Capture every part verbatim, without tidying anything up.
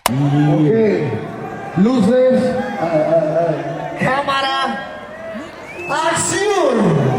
Ok, luces, ah, ah, ah. Cámara, acción.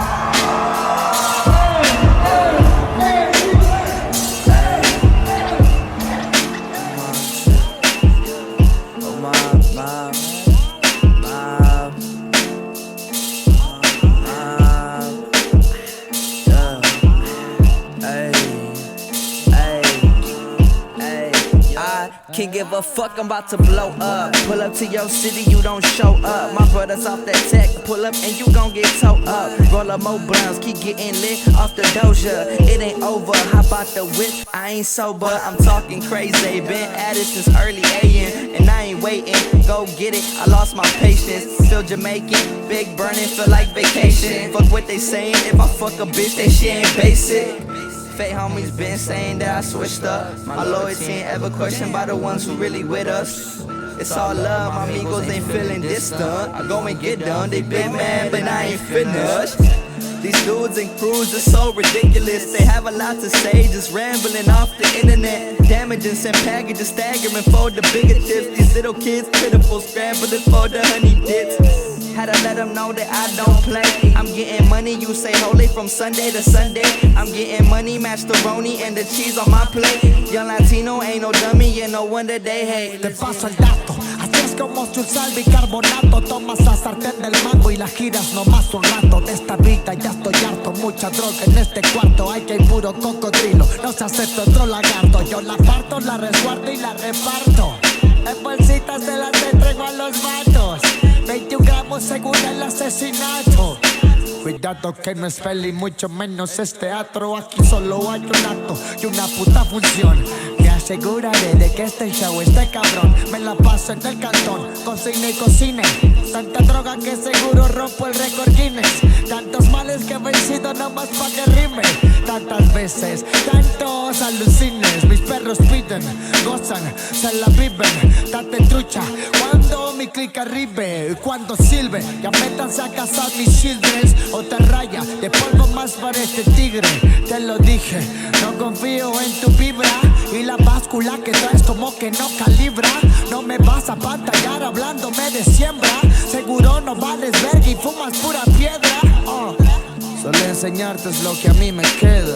Can't give a fuck, I'm about to blow up. Pull up to your city, you don't show up. My brother's off that tech, pull up and you gon' get towed up. Roll up more blunts, keep getting lit off the doja. It ain't over, how about the whip? I ain't sober, I'm talking crazy. Been at it since early A M, and I ain't waiting. Go get it, I lost my patience. Feel Jamaican, big burning, feel like vacation. Fuck what they saying, if I fuck a bitch, then she ain't basic. Fake homies been saying that I switched up. My loyalty ain't ever questioned by the ones who really with us. It's all love, my amigos ain't feeling distant. I go and get done, they been mad, but I ain't finished. These dudes and crews are so ridiculous. They have a lot to say, just rambling off the internet. Damaging, send packages, staggering for the bigger tips. These little kids pitiful, scrambling for the honey dips. Had to let them know that I don't play. I'm getting money, you say holy from Sunday to Sunday. I'm getting money, match the roni and the cheese on my plate. Young Latino ain't no dummy, and no wonder they hate. Te paso el dato, así es como se usa el bicarbonato. Tomas la sartén del mango y la giras nomás un rato. De esta vida ya estoy harto, mucha droga en este cuarto. Hay que ir puro cocodrilo, no se acepta otro lagarto. Yo la parto, la resguardo y la reparto. En bolsitas se las entrego a los vatos. veintiún gramos según el asesinato. Cuidado que no es peli, mucho menos es teatro. Aquí solo hay un acto y una puta función. Me aseguraré de que este show esté cabrón. Me la paso en el cantón, cocine y cocine. Tanta droga que seguro rompo el récord Guinness. Tantos males que he vencido nomás pa' que rime. Tantas veces, tantos alucines. Mis perros piden, gozan, se la viven. Date trucha cuando mi clic arribe. Cuando silbe, ya métanse a cazar mis children. Otra raya de polvo más parece tigre. Te lo dije, no confío en tu vibra. Y la báscula que traes como que no calibra. No me vas a pantallar hablándome de siembra. Seguro no vales verga y fumas pura piedra. Oh. Solo enseñarte es lo que a mí me queda.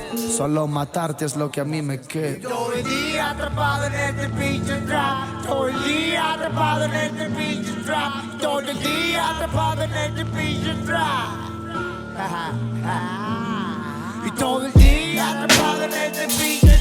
Solo matarte es lo que a mí me queda. Todo el día atrapado en este pinche trap. Todo el día atrapado en este pinche trap. Todo el día atrapado en este pinche trap. Y todo el día atrapado en este pinche